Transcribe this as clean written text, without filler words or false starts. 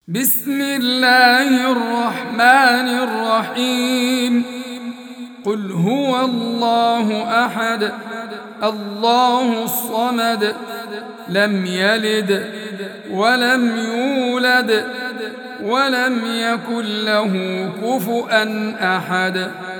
بسم الله الرحمن الرحيم. قل هو الله أحد الله الصمد لم يلد ولم يولد ولم يكن له كفؤا أحد.